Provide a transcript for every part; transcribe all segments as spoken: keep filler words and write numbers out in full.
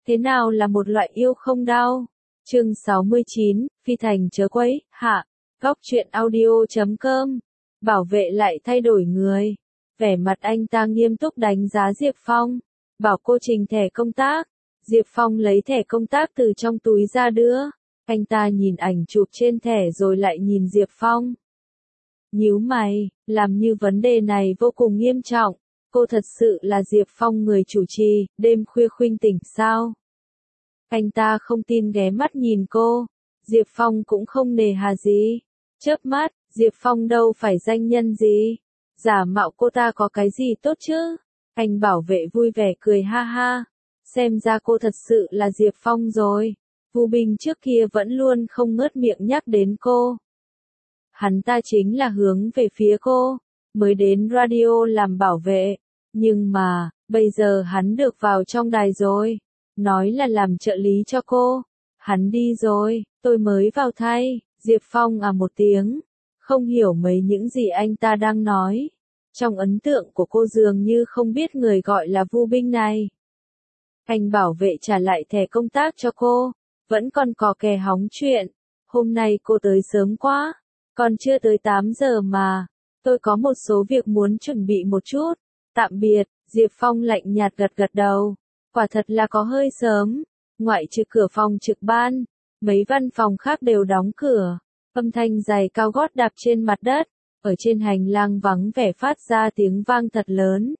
Thế nào là một loại yêu không đau? Chương sáu mươi chín, Phi Thành chớ quấy, hạ. Góc truyện audio chấm com. Bảo vệ lại thay đổi người. Vẻ mặt anh ta nghiêm túc đánh giá Diệp Phong. Bảo cô trình thẻ công tác. Diệp Phong lấy thẻ công tác từ trong túi ra đưa. Anh ta nhìn ảnh chụp trên thẻ rồi lại nhìn Diệp Phong. Nhíu mày, làm như vấn đề này vô cùng nghiêm trọng. Cô thật sự là Diệp Phong người chủ trì, đêm khuya khuynh tỉnh sao? Anh ta không tin ghé mắt nhìn cô. Diệp Phong cũng không nề hà gì. Chớp mắt, Diệp Phong đâu phải danh nhân gì. Giả mạo cô ta có cái gì tốt chứ? Anh bảo vệ vui vẻ cười ha ha. Xem ra cô thật sự là Diệp Phong rồi. Vu Bình trước kia vẫn luôn không ngớt miệng nhắc đến cô. Hắn ta chính là hướng về phía cô, mới đến radio làm bảo vệ. Nhưng mà, bây giờ hắn được vào trong đài rồi. Nói là làm trợ lý cho cô. Hắn đi rồi, tôi mới vào thay. Diệp Phong à một tiếng. Không hiểu mấy những gì anh ta đang nói. Trong ấn tượng của cô dường như không biết người gọi là Vu Bình này. Anh bảo vệ trả lại thẻ công tác cho cô. Vẫn còn cò kè hóng chuyện. Hôm nay cô tới sớm quá. Còn chưa tới tám giờ mà. Tôi có một số việc muốn chuẩn bị một chút. Tạm biệt. Diệp Phong lạnh nhạt gật gật đầu. Quả thật là có hơi sớm. Ngoại trừ cửa phòng trực ban. Mấy văn phòng khác đều đóng cửa. Âm thanh giày cao gót đạp trên mặt đất. Ở trên hành lang vắng vẻ phát ra tiếng vang thật lớn.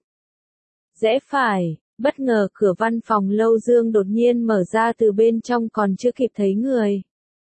Rẽ phải. Bất ngờ cửa văn phòng Lâu Dương đột nhiên mở ra từ bên trong còn chưa kịp thấy người.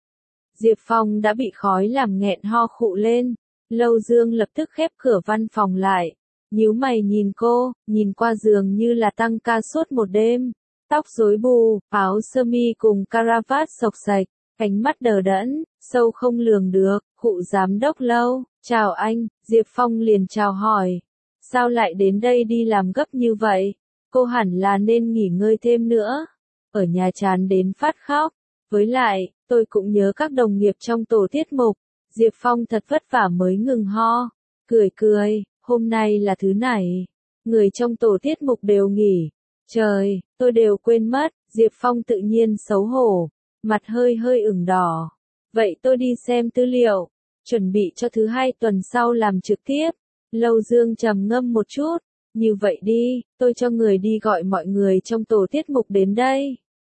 Diệp Phong đã bị khói làm nghẹn ho khụ lên. Lâu Dương lập tức khép cửa văn phòng lại. Nhíu mày nhìn cô, nhìn qua giường như là tăng ca suốt một đêm. Tóc rối bù, áo sơ mi cùng caravat xộc xạch, ánh mắt đờ đẫn, sâu không lường được. Khụ giám đốc Lâu, chào anh. Diệp Phong liền chào hỏi. Sao lại đến đây đi làm gấp như vậy? Cô hẳn là nên nghỉ ngơi thêm nữa. Ở nhà chán đến phát khóc. Với lại, tôi cũng nhớ các đồng nghiệp trong tổ tiết mục. Diệp Phong thật vất vả mới ngừng ho. Cười cười, hôm nay là thứ này. Người trong tổ tiết mục đều nghỉ. Trời, tôi đều quên mất. Diệp Phong tự nhiên xấu hổ. Mặt hơi hơi ửng đỏ. Vậy tôi đi xem tư liệu. Chuẩn bị cho thứ hai tuần sau làm trực tiếp. Lâu Dương trầm ngâm một chút. Như vậy đi, tôi cho người đi gọi mọi người trong tổ tiết mục đến đây.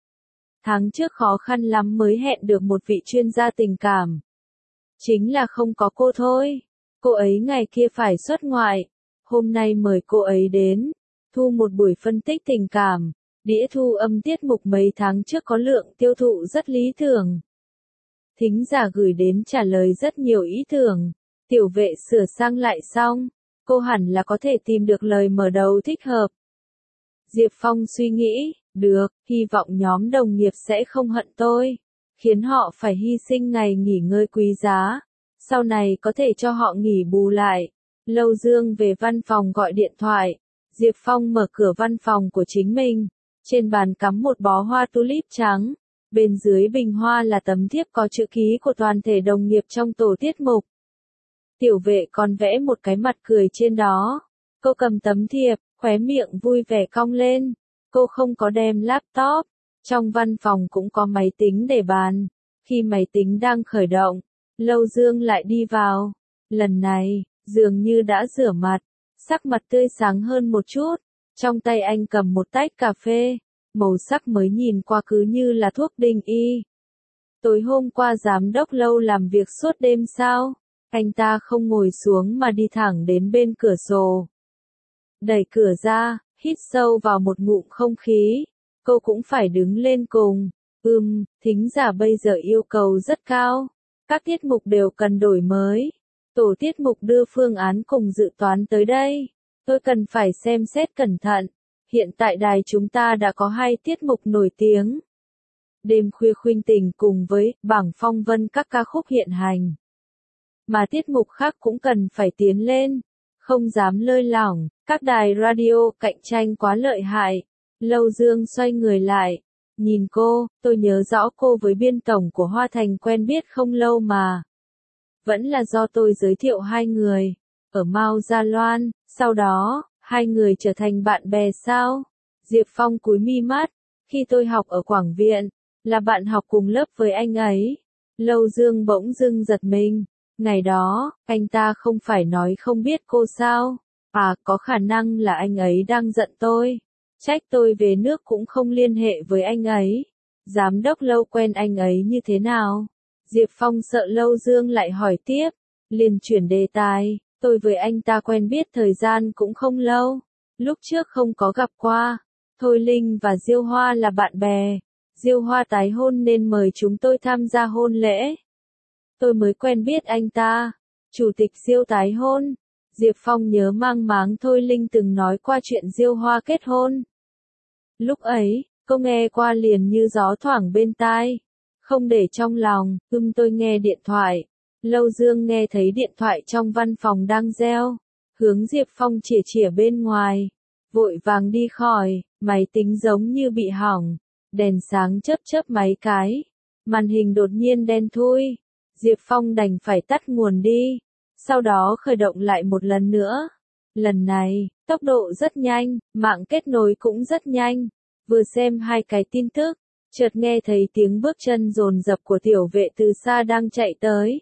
Tháng trước khó khăn lắm mới hẹn được một vị chuyên gia tình cảm. Chính là không có cô thôi. Cô ấy ngày kia phải xuất ngoại. Hôm nay mời cô ấy đến. Thu một buổi phân tích tình cảm. Đĩa thu âm tiết mục mấy tháng trước có lượng tiêu thụ rất lý tưởng. Thính giả gửi đến trả lời rất nhiều ý tưởng. Tiểu vệ sửa sang lại xong. Cô hẳn là có thể tìm được lời mở đầu thích hợp. Diệp Phong suy nghĩ, được, hy vọng nhóm đồng nghiệp sẽ không hận tôi, khiến họ phải hy sinh ngày nghỉ ngơi quý giá, sau này có thể cho họ nghỉ bù lại. Lâu Dương về văn phòng gọi điện thoại, Diệp Phong mở cửa văn phòng của chính mình, trên bàn cắm một bó hoa tulip trắng, bên dưới bình hoa là tấm thiếp có chữ ký của toàn thể đồng nghiệp trong tổ tiết mục. Tiểu vệ còn vẽ một cái mặt cười trên đó. Cô cầm tấm thiệp, khóe miệng vui vẻ cong lên. Cô không có đem laptop. Trong văn phòng cũng có máy tính để bàn. Khi máy tính đang khởi động, Lâu Dương lại đi vào. Lần này, dường như đã rửa mặt. Sắc mặt tươi sáng hơn một chút. Trong tay anh cầm một tách cà phê. Màu sắc mới nhìn qua cứ như là thuốc đinh y. Tối hôm qua giám đốc Lâu làm việc suốt đêm sao? Anh ta không ngồi xuống mà đi thẳng đến bên cửa sổ. Đẩy cửa ra, hít sâu vào một ngụm không khí. Cô cũng phải đứng lên cùng. Ừm, thính giả bây giờ yêu cầu rất cao. Các tiết mục đều cần đổi mới. Tổ tiết mục đưa phương án cùng dự toán tới đây. Tôi cần phải xem xét cẩn thận. Hiện tại đài chúng ta đã có hai tiết mục nổi tiếng. Đêm khuya khuynh tình cùng với bảng phong vân các ca khúc hiện hành. Mà tiết mục khác cũng cần phải tiến lên, không dám lơi lỏng, các đài radio cạnh tranh quá lợi hại. Lâu Dương xoay người lại, nhìn cô, tôi nhớ rõ cô với biên tổng của Hoa Thành quen biết không lâu mà. Vẫn là do tôi giới thiệu hai người, ở Mao Gia Loan, sau đó, hai người trở thành bạn bè sao? Diệp Phong cúi mi mắt, Khi tôi học ở Quảng Viện, là bạn học cùng lớp với anh ấy. Lâu Dương bỗng dưng giật mình. Ngày đó, anh ta không phải nói không biết cô sao? À, có khả năng là anh ấy đang giận tôi. Trách tôi về nước cũng không liên hệ với anh ấy. Giám đốc Lâu quen anh ấy như thế nào? Diệp Phong sợ Lâu Dương lại hỏi tiếp. Liền chuyển đề tài. Tôi với anh ta quen biết thời gian cũng không lâu. Lúc trước không có gặp qua. Thôi Linh và Diêu Hoa là bạn bè. Diêu Hoa tái hôn nên mời chúng tôi tham gia hôn lễ. Tôi mới quen biết anh ta. Chủ tịch Diêu tái hôn. Diệp Phong nhớ mang máng Thôi Linh từng nói qua chuyện Diêu Hoa kết hôn. Lúc ấy, cô nghe qua liền như gió thoảng bên tai. Không để trong lòng, ưm tôi nghe điện thoại. Lâu Dương nghe thấy điện thoại trong văn phòng đang reo. Hướng Diệp Phong chỉa chỉa bên ngoài. Vội vàng đi khỏi, máy tính giống như bị hỏng. Đèn sáng chớp chớp mấy cái. Màn hình đột nhiên đen thui. Diệp Phong đành phải tắt nguồn đi. Sau đó khởi động lại một lần nữa. Lần này, tốc độ rất nhanh, mạng kết nối cũng rất nhanh. Vừa xem hai cái tin tức, chợt nghe thấy tiếng bước chân dồn dập của tiểu vệ từ xa đang chạy tới.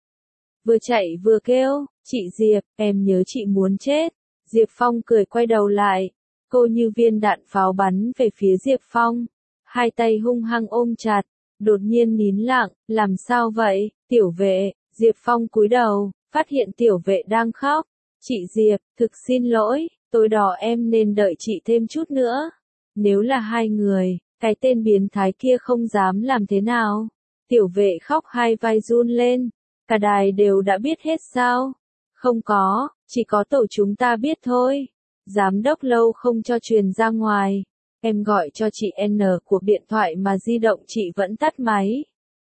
Vừa chạy vừa kêu, chị Diệp, em nhớ chị muốn chết. Diệp Phong cười quay đầu lại. Cô như viên đạn pháo bắn về phía Diệp Phong. Hai tay hung hăng ôm chặt. Đột nhiên nín lặng, làm sao vậy, tiểu vệ? Diệp Phong cúi đầu, phát hiện tiểu vệ đang khóc. Chị Diệp, thực xin lỗi, tối đỏ em nên đợi chị thêm chút nữa. Nếu là hai người, cái tên biến thái kia không dám làm thế nào. Tiểu vệ khóc hai vai run lên. Cả đài đều đã biết hết sao? Không có, chỉ có tổ chúng ta biết thôi. Giám đốc Lâu không cho truyền ra ngoài. Em gọi cho chị N cuộc điện thoại mà di động chị vẫn tắt máy.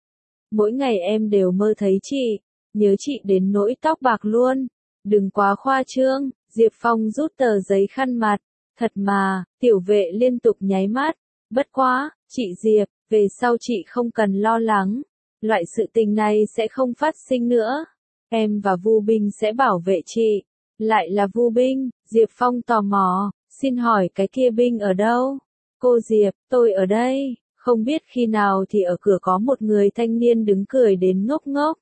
Mỗi ngày em đều mơ thấy chị, nhớ chị đến nỗi tóc bạc luôn. Đừng quá khoa trương. Diệp Phong rút tờ giấy khăn mặt. Thật mà, tiểu vệ liên tục nháy mắt. Bất quá, chị Diệp, về sau chị không cần lo lắng. Loại sự tình này sẽ không phát sinh nữa. Em và Vu Binh sẽ bảo vệ chị. Lại là Vu Binh, Diệp Phong tò mò. Xin hỏi cái kia Binh ở đâu? Cô Diệp, tôi ở đây. Không biết khi nào thì ở cửa có một người thanh niên đứng cười đến ngốc ngốc.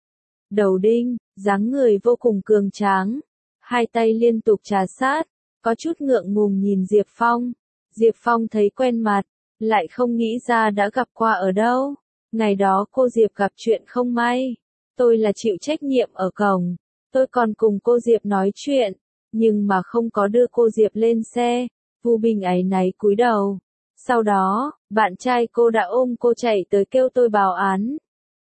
Đầu đinh, dáng người vô cùng cường tráng. Hai tay liên tục trà sát. Có chút ngượng ngùng nhìn Diệp Phong. Diệp Phong thấy quen mặt. Lại không nghĩ ra đã gặp qua ở đâu. Ngày đó cô Diệp gặp chuyện không may. Tôi là chịu trách nhiệm ở cổng. Tôi còn cùng cô Diệp nói chuyện. Nhưng mà không có đưa cô Diệp lên xe. Vu Bình áy náy cúi đầu. Sau đó, bạn trai cô đã ôm cô chạy tới kêu tôi báo án.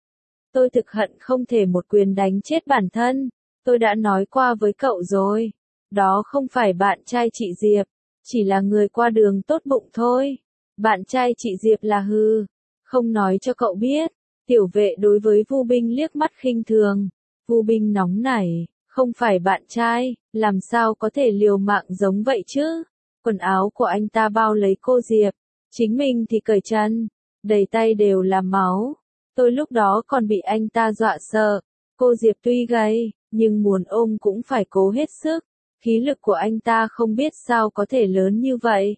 Tôi thực hận không thể một quyền đánh chết bản thân. Tôi đã nói qua với cậu rồi. Đó không phải bạn trai chị Diệp. Chỉ là người qua đường tốt bụng thôi. Bạn trai chị Diệp là hư. Không nói cho cậu biết. Tiểu vệ đối với Vu Binh liếc mắt khinh thường. Vu Binh nóng nảy. Không phải bạn trai, làm sao có thể liều mạng giống vậy chứ? Quần áo của anh ta bao lấy cô Diệp. Chính mình thì cởi chân. Đầy tay đều là máu. Tôi lúc đó còn bị anh ta dọa sợ. Cô Diệp tuy gầy, nhưng muốn ôm cũng phải cố hết sức. Khí lực của anh ta không biết sao có thể lớn như vậy.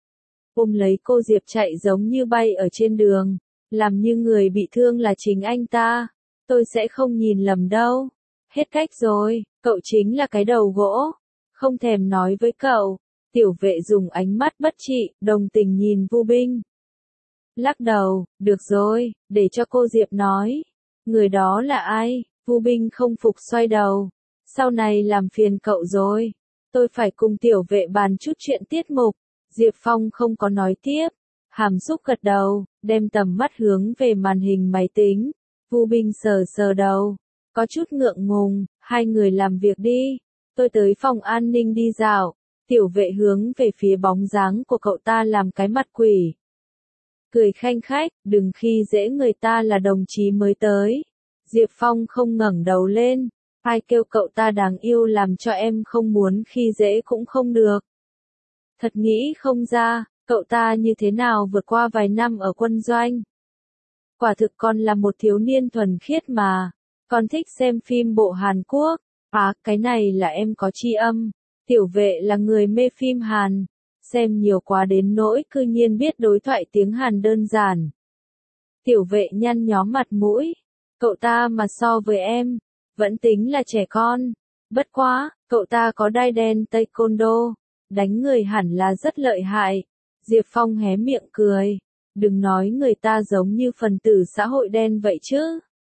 Ôm lấy cô Diệp chạy giống như bay ở trên đường. Làm như người bị thương là chính anh ta. Tôi sẽ không nhìn lầm đâu. Hết cách rồi, cậu chính là cái đầu gỗ. Không thèm nói với cậu. Tiểu vệ dùng ánh mắt bất trị, đồng tình nhìn Vu Binh. Lắc đầu, được rồi, để cho cô Diệp nói. Người đó là ai? Vu Binh không phục xoay đầu. Sau này làm phiền cậu rồi. Tôi phải cùng tiểu vệ bàn chút chuyện tiết mục. Diệp Phong không có nói tiếp. Hàm xúc gật đầu, đem tầm mắt hướng về màn hình máy tính. Vu Binh sờ sờ đầu. Có chút ngượng ngùng, hai người làm việc đi. Tôi tới phòng an ninh đi dạo. Tiểu vệ hướng về phía bóng dáng của cậu ta làm cái mặt quỷ. Cười khanh khách, đừng khi dễ người ta là đồng chí mới tới. Diệp Phong không ngẩng đầu lên. Ai kêu cậu ta đáng yêu làm cho em không muốn khi dễ cũng không được. Thật nghĩ không ra, cậu ta như thế nào vượt qua vài năm ở quân doanh. Quả thực con là một thiếu niên thuần khiết mà. Con thích xem phim bộ Hàn Quốc. À, cái này là em có tri âm. Tiểu vệ là người mê phim Hàn. xem nhiều quá đến nỗi cư nhiên biết đối thoại tiếng Hàn đơn giản. Tiểu vệ nhăn nhó mặt mũi, cậu ta mà so với em, vẫn tính là trẻ con. Bất quá, cậu ta có đai đen taekwondo, đánh người hẳn là rất lợi hại. Diệp Phong hé miệng cười, đừng nói người ta giống như phần tử xã hội đen vậy chứ.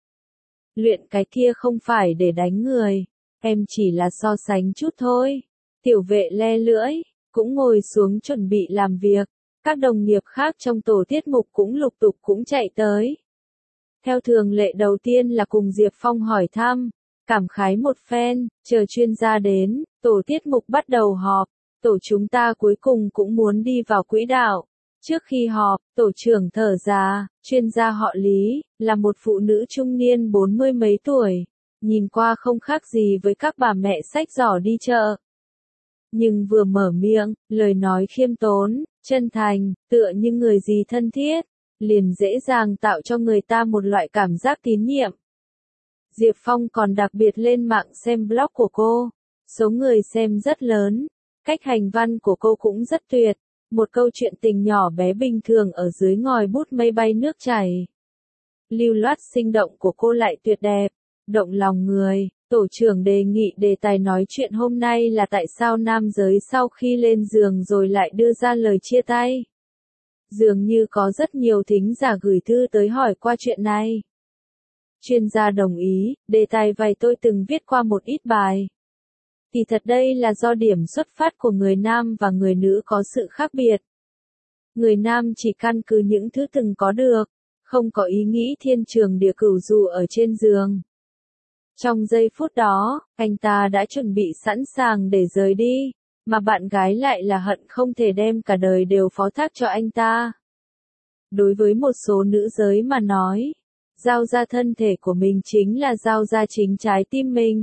Luyện cái kia không phải để đánh người, em chỉ là so sánh chút thôi. Tiểu vệ le lưỡi, cũng ngồi xuống chuẩn bị làm việc. Các đồng nghiệp khác trong tổ tiết mục cũng lục tục cũng chạy tới. Theo thường lệ đầu tiên là cùng Diệp Phong hỏi thăm, cảm khái một phen, chờ chuyên gia đến, tổ tiết mục bắt đầu họp. Tổ chúng ta cuối cùng cũng muốn đi vào quỹ đạo. Trước khi họp, tổ trưởng thở ra, chuyên gia họ Lý, là một phụ nữ trung niên bốn mươi mấy tuổi, nhìn qua không khác gì với các bà mẹ xách giỏ đi chợ. Nhưng vừa mở miệng, lời nói khiêm tốn, chân thành, tựa như người gì thân thiết, liền dễ dàng tạo cho người ta một loại cảm giác tín nhiệm. Diệp Phong còn đặc biệt lên mạng xem blog của cô, số người xem rất lớn, cách hành văn của cô cũng rất tuyệt, một câu chuyện tình nhỏ bé bình thường ở dưới ngòi bút mây bay nước chảy. Lưu loát sinh động của cô lại tuyệt đẹp, động lòng người. Tổ trưởng đề nghị đề tài nói chuyện hôm nay là tại sao nam giới sau khi lên giường rồi lại đưa ra lời chia tay. Dường như có rất nhiều thính giả gửi thư tới hỏi qua chuyện này. Chuyên gia đồng ý, đề tài vài tôi từng viết qua một ít bài. Thì thật đây là do điểm xuất phát của người nam và người nữ có sự khác biệt. Người nam chỉ căn cứ những thứ từng có được, không có ý nghĩ thiên trường địa cửu dù ở trên giường. Trong giây phút đó, anh ta đã chuẩn bị sẵn sàng để rời đi, mà bạn gái lại là hận không thể đem cả đời đều phó thác cho anh ta. Đối với một số nữ giới mà nói, giao ra thân thể của mình chính là giao ra chính trái tim mình.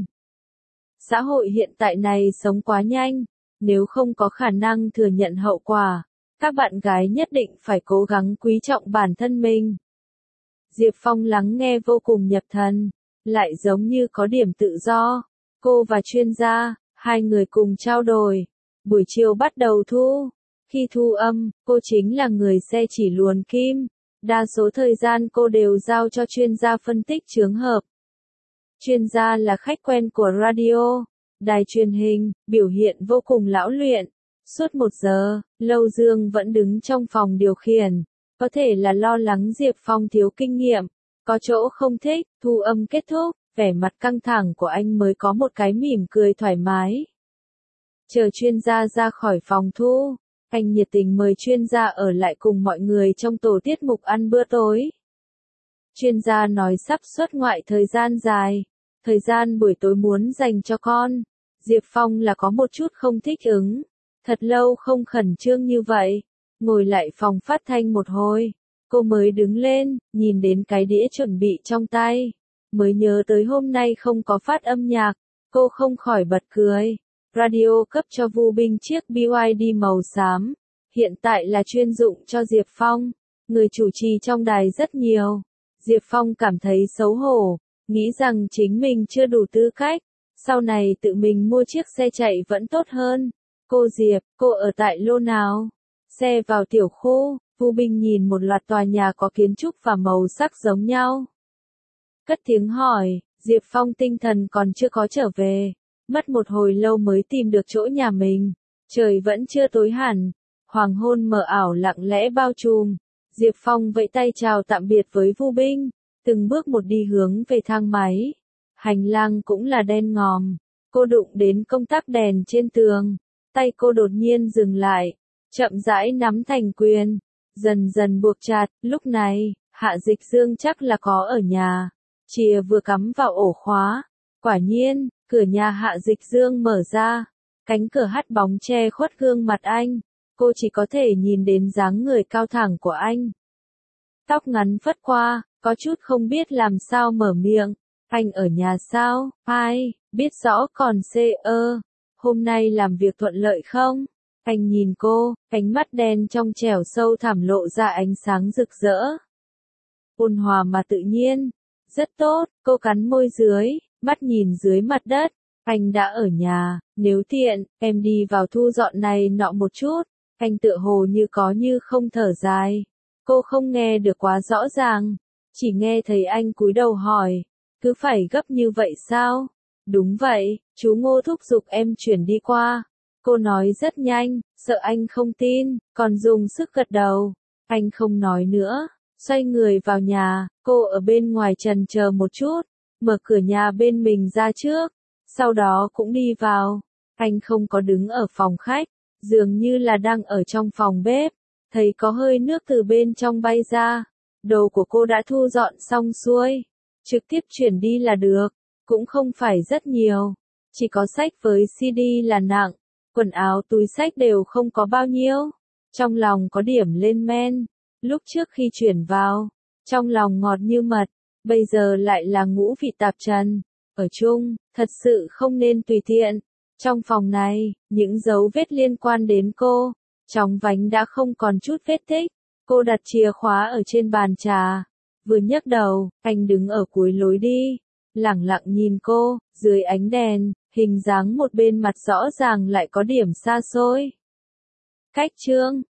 Xã hội hiện tại này sống quá nhanh, nếu không có khả năng thừa nhận hậu quả, các bạn gái nhất định phải cố gắng quý trọng bản thân mình. Diệp Phong lắng nghe vô cùng nhập thần, lại giống như có điểm tự do. Cô và chuyên gia, hai người cùng trao đổi. Buổi chiều bắt đầu thu. Khi thu âm, cô chính là người xe chỉ luồn kim. Đa số thời gian cô đều giao cho chuyên gia phân tích chướng hợp. Chuyên gia là khách quen của radio, đài truyền hình, biểu hiện vô cùng lão luyện. Suốt một giờ, Lâu Dương vẫn đứng trong phòng điều khiển. Có thể là lo lắng Diệp Phong thiếu kinh nghiệm, có chỗ không thích. Thu âm kết thúc, vẻ mặt căng thẳng của anh mới có một cái mỉm cười thoải mái. Chờ chuyên gia ra khỏi phòng thu, anh nhiệt tình mời chuyên gia ở lại cùng mọi người trong tổ tiết mục ăn bữa tối. Chuyên gia nói sắp xuất ngoại thời gian dài, thời gian buổi tối muốn dành cho con. Diệp Phong là có một chút không thích ứng, thật lâu không khẩn trương như vậy. Ngồi lại phòng phát thanh một hồi, cô mới đứng lên, nhìn đến cái đĩa chuẩn bị trong tay, mới nhớ tới hôm nay không có phát âm nhạc, cô không khỏi bật cười. Radio cấp cho Vu Binh chiếc bê i đê màu xám, hiện tại là chuyên dụng cho Diệp Phong, người chủ trì trong đài rất nhiều. Diệp Phong cảm thấy xấu hổ, nghĩ rằng chính mình chưa đủ tư cách, sau này tự mình mua chiếc xe chạy vẫn tốt hơn. Cô Diệp, cô ở tại lô nào? Xe vào tiểu khu. Vu Binh nhìn một loạt tòa nhà có kiến trúc và màu sắc giống nhau. Cất tiếng hỏi, Diệp Phong tinh thần còn chưa có trở về. Mất một hồi lâu mới tìm được chỗ nhà mình. Trời vẫn chưa tối hẳn. Hoàng hôn mờ ảo lặng lẽ bao trùm. Diệp Phong vẫy tay chào tạm biệt với Vu Binh. Từng bước một đi hướng về thang máy. Hành lang cũng là đen ngòm. Cô đụng đến công tắc đèn trên tường. Tay cô đột nhiên dừng lại. Chậm rãi nắm thành quyền. Dần dần buộc chặt, lúc này, Hạ Dịch Dương chắc là có ở nhà. Chìa vừa cắm vào ổ khóa. Quả nhiên, cửa nhà Hạ Dịch Dương mở ra. Cánh cửa hắt bóng che khuất gương mặt anh. Cô chỉ có thể nhìn đến dáng người cao thẳng của anh. Tóc ngắn phất qua, có chút không biết làm sao mở miệng. Anh ở nhà sao? Ai, biết rõ còn xê ơ. Hôm nay làm việc thuận lợi không? Anh nhìn cô, ánh mắt đen trong trẻo sâu thẳm lộ ra ánh sáng rực rỡ. Ôn hòa mà tự nhiên. Rất tốt, cô cắn môi dưới, mắt nhìn dưới mặt đất. Anh đã ở nhà, nếu tiện, em đi vào thu dọn này nọ một chút. Anh tựa hồ như có như không thở dài. Cô không nghe được quá rõ ràng, chỉ nghe thấy anh cúi đầu hỏi, cứ phải gấp như vậy sao? Đúng vậy, chú Ngô thúc giục em chuyển đi qua. Cô nói rất nhanh, sợ anh không tin, còn dùng sức gật đầu. Anh không nói nữa, xoay người vào nhà, cô ở bên ngoài trần chờ một chút, mở cửa nhà bên mình ra trước, sau đó cũng đi vào. Anh không có đứng ở phòng khách, dường như là đang ở trong phòng bếp, thấy có hơi nước từ bên trong bay ra. Đồ của cô đã thu dọn xong xuôi, trực tiếp chuyển đi là được, cũng không phải rất nhiều, chỉ có sách với xê đê là nặng, quần áo túi sách đều không có bao nhiêu. Trong lòng có điểm lên men, lúc trước khi chuyển vào, trong lòng ngọt như mật, bây giờ lại là ngũ vị tạp trần. Ở chung, thật sự không nên tùy tiện. Trong phòng này, những dấu vết liên quan đến cô, trong vánh đã không còn chút vết tích. Cô đặt chìa khóa ở trên bàn trà, vừa nhấc đầu, anh đứng ở cuối lối đi, lẳng lặng nhìn cô, dưới ánh đèn, hình dáng một bên mặt rõ ràng lại có điểm xa xôi. Cách chương